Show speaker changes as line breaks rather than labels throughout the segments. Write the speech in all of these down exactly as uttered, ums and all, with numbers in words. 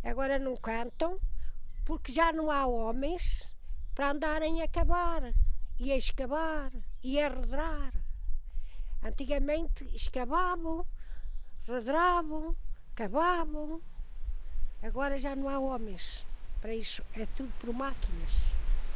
Agora não cantam porque já não há homens para andarem a cavar e a escavar e a redrar. Antigamente escavavam, redravam, cavavam. Agora já não há homens para isso, é tudo por máquinas.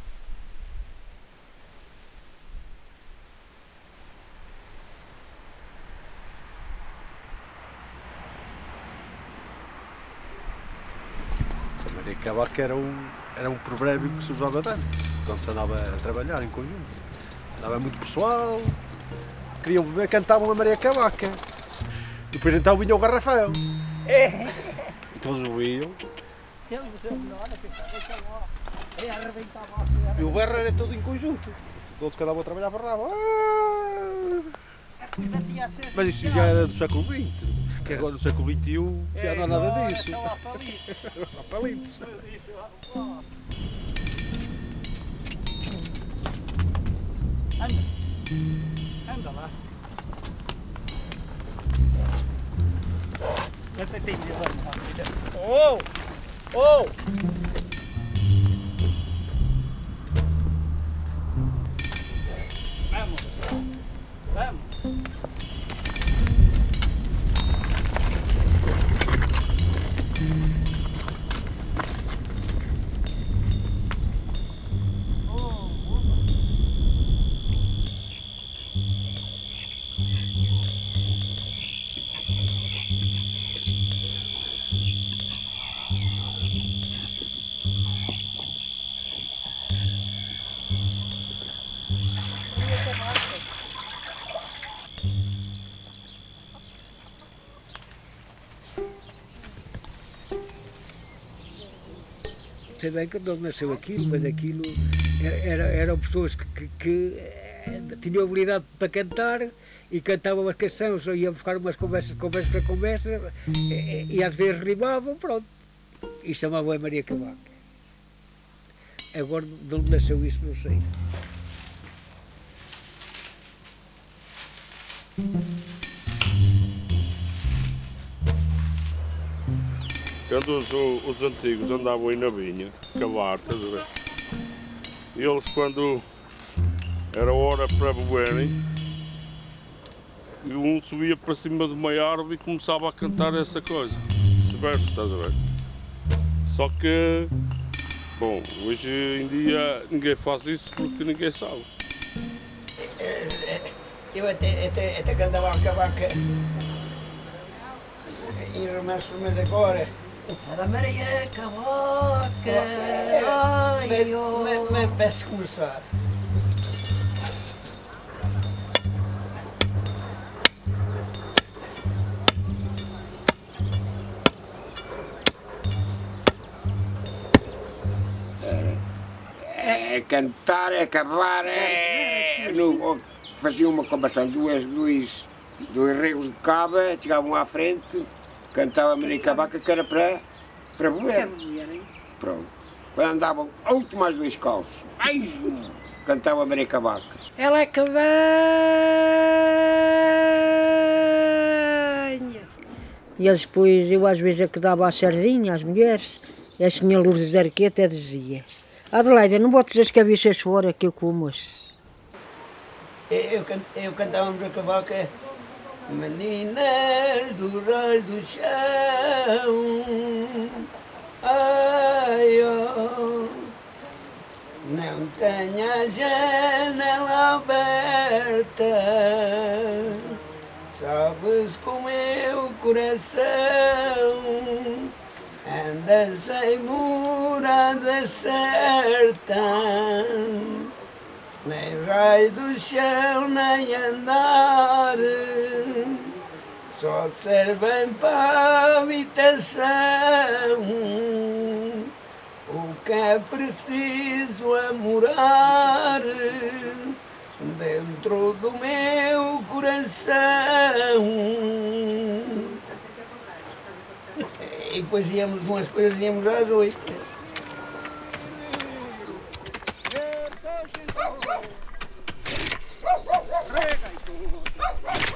A Maria Cavaca era um, era um provérbio que se usava antes, quando se andava a trabalhar em conjunto. Andava muito pessoal, queriam beber, cantavam a Maria Cavaca. Depois então vinha o garrafão.
É.
E todos ouviam. E o berro era todo em conjunto. Todos que andavam a trabalhar berravam. Mas isso já era do século vinte. Que agora no século vinte e um já não há nada disso.
É só há palitos.
Há palitos.
Anda. Anda lá. Até tem de levar. Oh! Oh! Vamos. Vamos.
Sei bem que onde nasceu aquilo, mas aquilo era, eram pessoas que, que, que tinham habilidade para cantar e cantavam as canções, iam buscar umas conversas de conversa para conversa e, e às vezes rimavam, pronto. E chamavam a Maria Cavaca. Agora de onde nasceu isso não sei.
Quando os, os antigos andavam aí na vinha, cavar, estás a ver? E eles, quando era hora para beberem, um subia para cima de uma árvore e começava a cantar essa coisa, esse verso, estás a ver? Só que, bom, hoje em dia ninguém faz isso porque ninguém sabe.
Eu até, até, até cantava a cavaca e romanço, mas agora.
Era Maria Cavaca,
ai, oh. Me peço começar.
É, é cantar, é cavar, é. No, faziam uma conversão, duas, dois, dois regos de cava, chegavam à frente. Cantava a Maria Cavaca que era para, para beber. Pronto. Quando andavam outro mais dois calços, mais um, cantava a Maria Cavaca.
Ela é que venha.
E eles depois, eu às vezes é que dava a sardinha às mulheres, e a senhora Lourdes Arqueta dizia: Adelaide, não botes as cabeças fora que eu como-as.
Eu, eu, eu cantava a Maria Cavaca. Meninas do raio do chão, ai, oh, não tenha a janela aberta, sabes com o meu coração, anda sem morada certa, nem raio do chão, nem andar, só servem para habitação. O que é preciso é morar dentro do meu coração. E depois íamos de umas coisas, íamos às oito.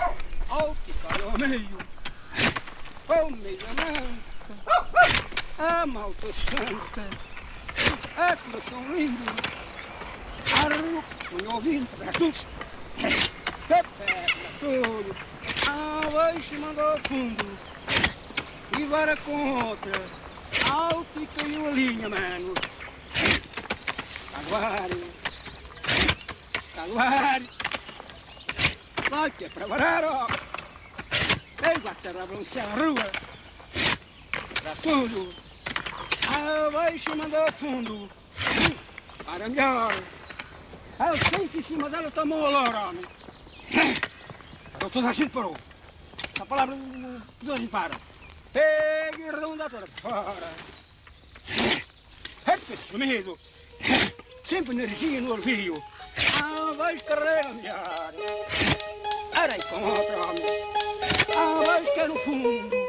Alto, caiu meio, com meio manca.
Ah, malta santa, ah, coração lindo, arro, punho ouvindo, para todos, pepe, tudo, ah, vai mandou ao fundo, e vara contra, alto e caiu a linha, mano. Calvário, Calvário, lá que é para varar, ó, pego a terra balançar a rua, para tudo, abaixo mandou ao fundo, para melhor, ao centro em cima dela tomou o louro, homem, parou, toda a gente parou, a palavra toda a gente para, pega e ronda toda fora, é sumido. Sempre energia no orvilho. Ah, vai carrega melhor. Era aí com outra homem. Ah, vai que é no fundo.